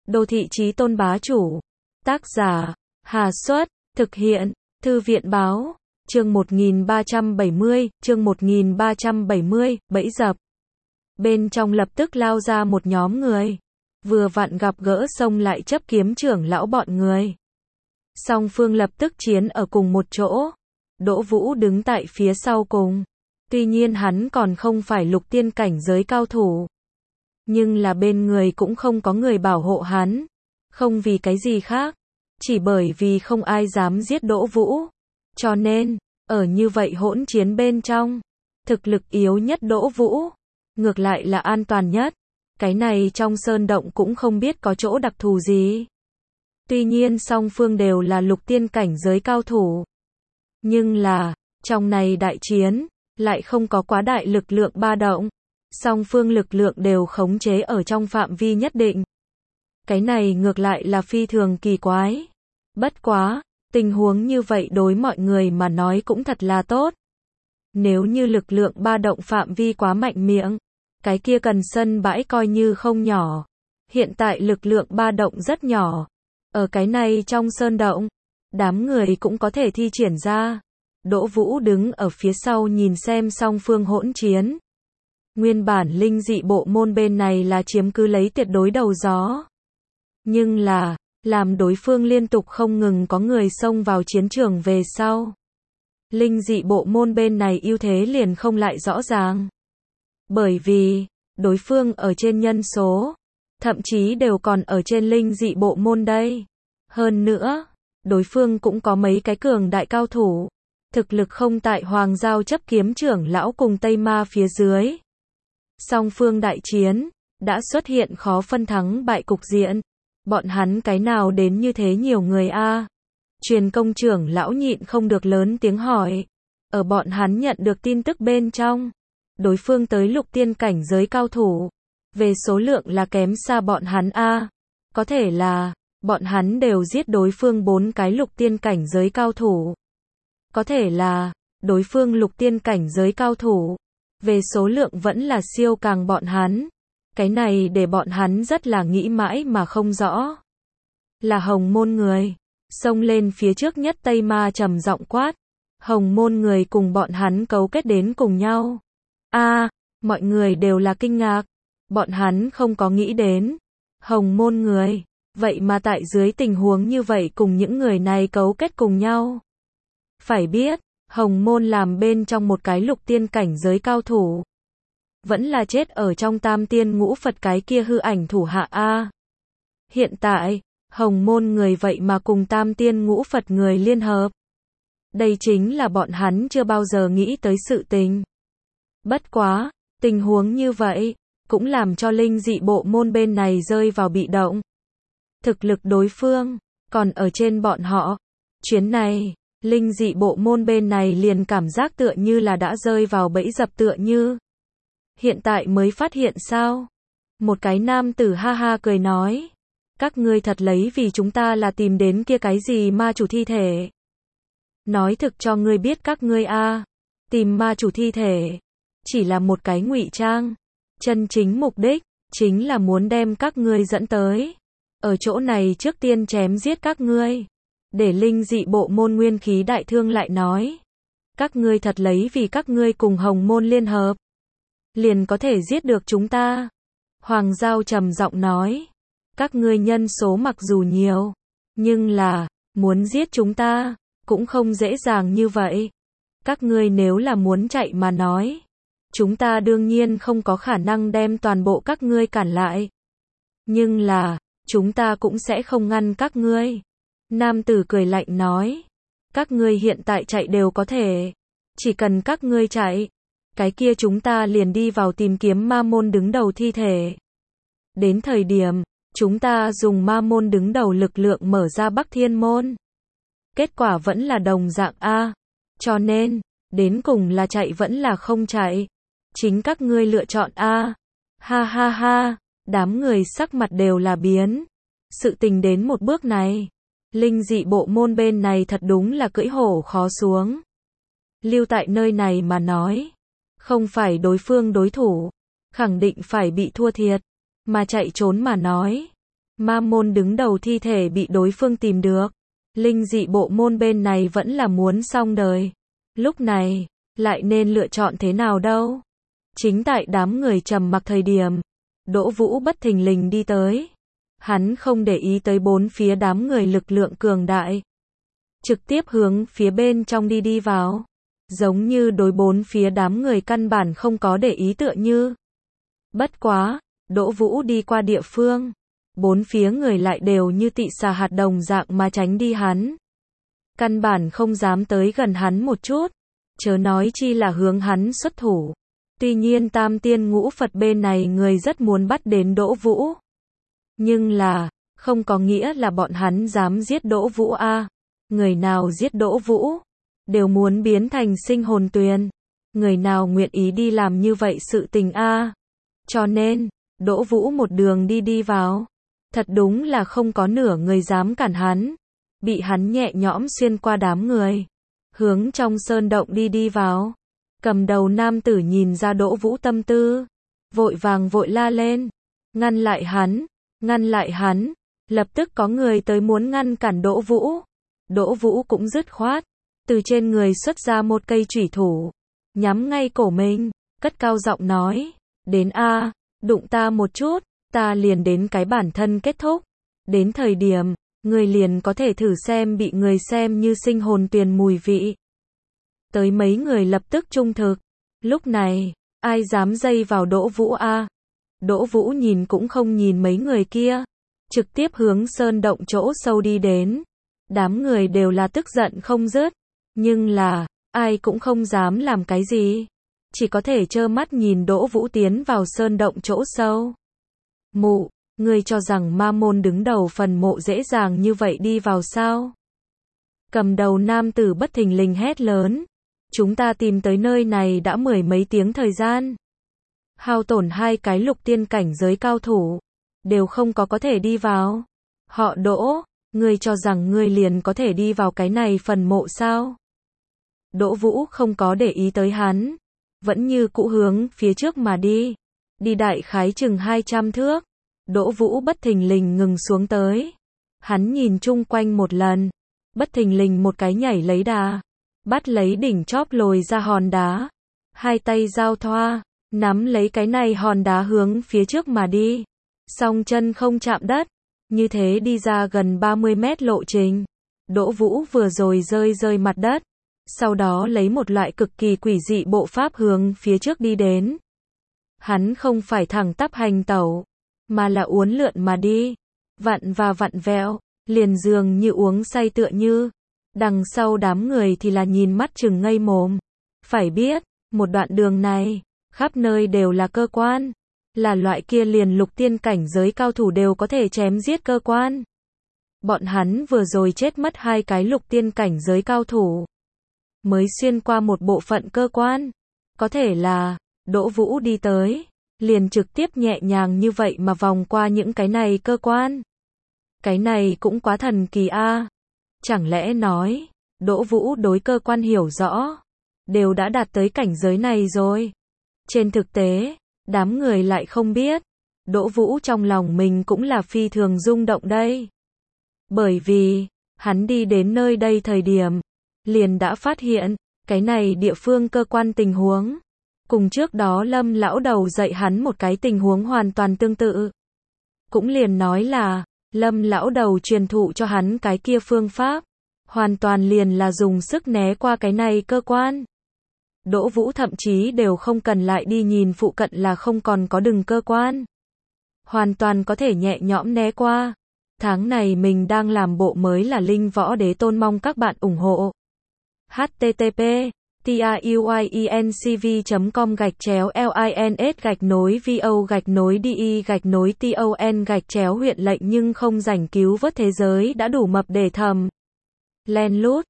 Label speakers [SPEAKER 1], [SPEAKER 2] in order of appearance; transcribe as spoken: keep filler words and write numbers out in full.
[SPEAKER 1] Đô thị chí tôn bá chủ. Tác giả, Hà Xuất, thực hiện, Thư viện báo, chương một nghìn ba trăm bảy mươi, chương một nghìn ba trăm bảy mươi, bẫy dập. Bên trong lập tức lao ra một nhóm người. Vừa vặn gặp gỡ xông lại chấp kiếm trưởng lão bọn người. Song phương lập tức chiến ở cùng một chỗ. Đỗ Vũ đứng tại phía sau cùng. Tuy nhiên hắn còn không phải lục tiên cảnh giới cao thủ. Nhưng là bên người cũng không có người bảo hộ hắn. Không vì cái gì khác. Chỉ bởi vì không ai dám giết Đỗ Vũ. Cho nên, ở như vậy hỗn chiến bên trong, thực lực yếu nhất Đỗ Vũ, ngược lại là an toàn nhất. Cái này trong sơn động cũng không biết có chỗ đặc thù gì. Tuy nhiên song phương đều là lục tiên cảnh giới cao thủ. Nhưng là, trong này đại chiến, lại không có quá đại lực lượng ba động. Song phương lực lượng đều khống chế ở trong phạm vi nhất định. Cái này ngược lại là phi thường kỳ quái. Bất quá, tình huống như vậy đối mọi người mà nói cũng thật là tốt. Nếu như lực lượng ba động phạm vi quá mạnh miệng, cái kia cần sân bãi coi như không nhỏ. Hiện tại lực lượng ba động rất nhỏ. Ở cái này trong sơn động, đám người cũng có thể thi triển ra. Đỗ Vũ đứng ở phía sau nhìn xem song phương hỗn chiến. Nguyên bản linh dị bộ môn bên này là chiếm cứ lấy tuyệt đối đầu gió. Nhưng là, làm đối phương liên tục không ngừng có người xông vào chiến trường về sau. Linh dị bộ môn bên này ưu thế liền không lại rõ ràng. Bởi vì, đối phương ở trên nhân số, thậm chí đều còn ở trên linh dị bộ môn đây. Hơn nữa, đối phương cũng có mấy cái cường đại cao thủ. Thực lực không tại Hoàng Giao chấp kiếm trưởng lão cùng Tây Ma phía dưới. Song phương đại chiến, đã xuất hiện khó phân thắng bại cục diện. Bọn hắn cái nào đến như thế nhiều người a? Truyền công trưởng lão nhịn không được lớn tiếng hỏi. Ở bọn hắn nhận được tin tức bên trong, đối phương tới lục tiên cảnh giới cao thủ. Về số lượng là kém xa bọn hắn a. Có thể là, bọn hắn đều giết đối phương bốn cái lục tiên cảnh giới cao thủ. Có thể là, đối phương lục tiên cảnh giới cao thủ. Về số lượng vẫn là siêu càng bọn hắn. Cái này để bọn hắn rất là nghĩ mãi mà không rõ. Là Hồng Môn người. Xông lên phía trước nhất Tây Ma trầm giọng quát. Hồng Môn người cùng bọn hắn cấu kết đến cùng nhau. A, mọi người đều là kinh ngạc. Bọn hắn không có nghĩ đến. Hồng Môn người. Vậy mà tại dưới tình huống như vậy cùng những người này cấu kết cùng nhau. Phải biết, Hồng Môn làm bên trong một cái lục tiên cảnh giới cao thủ. Vẫn là chết ở trong tam tiên ngũ Phật cái kia hư ảnh thủ hạ A. Hiện tại, Hồng Môn người vậy mà cùng tam tiên ngũ Phật người liên hợp. Đây chính là bọn hắn chưa bao giờ nghĩ tới sự tình. Bất quá, tình huống như vậy, cũng làm cho linh dị bộ môn bên này rơi vào bị động. Thực lực đối phương, còn ở trên bọn họ. Chuyến này, linh dị bộ môn bên này liền cảm giác tựa như là đã rơi vào bẫy dập tựa như. Hiện tại mới phát hiện sao? Một cái nam tử ha ha cười nói. Các ngươi thật lấy vì chúng ta là tìm đến kia cái gì ma chủ thi thể. Nói thực cho ngươi biết các ngươi a, tìm ma chủ thi thể. Chỉ là một cái ngụy trang. Chân chính mục đích, chính là muốn đem các ngươi dẫn tới. Ở chỗ này trước tiên chém giết các ngươi. Để linh dị bộ môn nguyên khí đại thương lại nói. Các ngươi thật lấy vì các ngươi cùng Hồng Môn liên hợp. Liền có thể giết được chúng ta. Hoàng Giao trầm giọng nói. Các ngươi nhân số mặc dù nhiều. Nhưng là, muốn giết chúng ta, cũng không dễ dàng như vậy. Các ngươi nếu là muốn chạy mà nói. Chúng ta đương nhiên không có khả năng đem toàn bộ các ngươi cản lại. Nhưng là, chúng ta cũng sẽ không ngăn các ngươi. Nam tử cười lạnh nói. Các ngươi hiện tại chạy đều có thể. Chỉ cần các ngươi chạy. Cái kia chúng ta liền đi vào tìm kiếm ma môn đứng đầu thi thể. Đến thời điểm, chúng ta dùng ma môn đứng đầu lực lượng mở ra Bắc Thiên Môn. Kết quả vẫn là đồng dạng A. Cho nên, đến cùng là chạy vẫn là không chạy. Chính các ngươi lựa chọn A. Ha ha ha, đám người sắc mặt đều là biến. Sự tình đến một bước này. Linh dị bộ môn bên này thật đúng là cưỡi hổ khó xuống. Lưu tại nơi này mà nói. Không phải đối phương đối thủ. Khẳng định phải bị thua thiệt. Mà chạy trốn mà nói. Ma môn đứng đầu thi thể bị đối phương tìm được. Linh dị bộ môn bên này vẫn là muốn xong đời. Lúc này, lại nên lựa chọn thế nào đâu? Chính tại đám người trầm mặc thời điểm, Đỗ Vũ bất thình lình đi tới. Hắn không để ý tới bốn phía đám người lực lượng cường đại. Trực tiếp hướng phía bên trong đi đi vào. Giống như đối bốn phía đám người căn bản không có để ý tựa như. Bất quá, Đỗ Vũ đi qua địa phương. Bốn phía người lại đều như tị xà hạt đồng dạng mà tránh đi hắn. Căn bản không dám tới gần hắn một chút. Chớ nói chi là hướng hắn xuất thủ. Tuy nhiên tam tiên ngũ Phật bên này người rất muốn bắt đến Đỗ Vũ. Nhưng là, không có nghĩa là bọn hắn dám giết Đỗ Vũ a. Người nào giết Đỗ Vũ, đều muốn biến thành sinh hồn tuyền. Người nào nguyện ý đi làm như vậy sự tình a. Cho nên, Đỗ Vũ một đường đi đi vào. Thật đúng là không có nửa người dám cản hắn. Bị hắn nhẹ nhõm xuyên qua đám người. Hướng trong sơn động đi đi vào. Cầm đầu nam tử nhìn ra Đỗ Vũ tâm tư. Vội vàng vội la lên. Ngăn lại hắn, ngăn lại hắn. Lập tức có người tới muốn ngăn cản Đỗ Vũ. Đỗ Vũ cũng dứt khoát. Từ trên người xuất ra một cây chủy thủ. Nhắm ngay cổ mình. Cất cao giọng nói. Đến a, đụng ta một chút. Ta liền đến cái bản thân kết thúc. Đến thời điểm, người liền có thể thử xem bị người xem như sinh hồn tuyền mùi vị. Tới mấy người lập tức trung thực. Lúc này, ai dám dây vào Đỗ Vũ a? Đỗ Vũ nhìn cũng không nhìn mấy người kia. Trực tiếp hướng sơn động chỗ sâu đi đến. Đám người đều là tức giận không dứt. Nhưng là, ai cũng không dám làm cái gì. Chỉ có thể trơ mắt nhìn Đỗ Vũ tiến vào sơn động chỗ sâu. Mụ, ngươi cho rằng ma môn đứng đầu phần mộ dễ dàng như vậy đi vào sao? Cầm đầu nam tử bất thình lình hét lớn. Chúng ta tìm tới nơi này đã mười mấy tiếng thời gian. Hao tổn hai cái lục tiên cảnh giới cao thủ. Đều không có có thể đi vào. Họ Đỗ, ngươi cho rằng ngươi liền có thể đi vào cái này phần mộ sao? Đỗ Vũ không có để ý tới hắn. Vẫn như cũ hướng phía trước mà đi. Đi đại khái chừng hai trăm thước. Đỗ Vũ bất thình lình ngừng xuống tới. Hắn nhìn chung quanh một lần. Bất thình lình một cái nhảy lấy đà. Bắt lấy đỉnh chóp lồi ra hòn đá. Hai tay giao thoa. Nắm lấy cái này hòn đá hướng phía trước mà đi. Song chân không chạm đất. Như thế đi ra gần ba mươi mét lộ trình. Đỗ Vũ vừa rồi rơi rơi mặt đất. Sau đó lấy một loại cực kỳ quỷ dị bộ pháp hướng phía trước đi đến. Hắn không phải thẳng tắp hành tẩu, mà là uốn lượn mà đi. Vặn và vặn vẹo, liền dường như uống say tựa như. Đằng sau đám người thì là nhìn mắt chừng ngây mồm. Phải biết, một đoạn đường này, khắp nơi đều là cơ quan. Là loại kia liền lục tiên cảnh giới cao thủ đều có thể chém giết cơ quan. Bọn hắn vừa rồi chết mất hai cái lục tiên cảnh giới cao thủ. Mới xuyên qua một bộ phận cơ quan. Có thể là, Đỗ Vũ đi tới, liền trực tiếp nhẹ nhàng như vậy mà vòng qua những cái này cơ quan. Cái này cũng quá thần kỳ a. Chẳng lẽ nói, Đỗ Vũ đối cơ quan hiểu rõ, đều đã đạt tới cảnh giới này rồi. Trên thực tế, đám người lại không biết, Đỗ Vũ trong lòng mình cũng là phi thường rung động đây. Bởi vì, hắn đi đến nơi đây thời điểm, liền đã phát hiện, cái này địa phương cơ quan tình huống. Cùng trước đó Lâm lão đầu dạy hắn một cái tình huống hoàn toàn tương tự. Cũng liền nói là, Lâm lão đầu truyền thụ cho hắn cái kia phương pháp. Hoàn toàn liền là dùng sức né qua cái này cơ quan. Đỗ Vũ thậm chí đều không cần lại đi nhìn phụ cận là không còn có đường cơ quan. Hoàn toàn có thể nhẹ nhõm né qua. Tháng này mình đang làm bộ mới là Linh Võ Đế Tôn, mong các bạn ủng hộ. h t t p tiuyencv chấm com gạch chéo lins gạch nối vo gạch nối di gạch nối ton gạch chéo huyện lệnh nhưng không rảnh cứu vớt thế giới đã đủ mập để thầm. Len lút.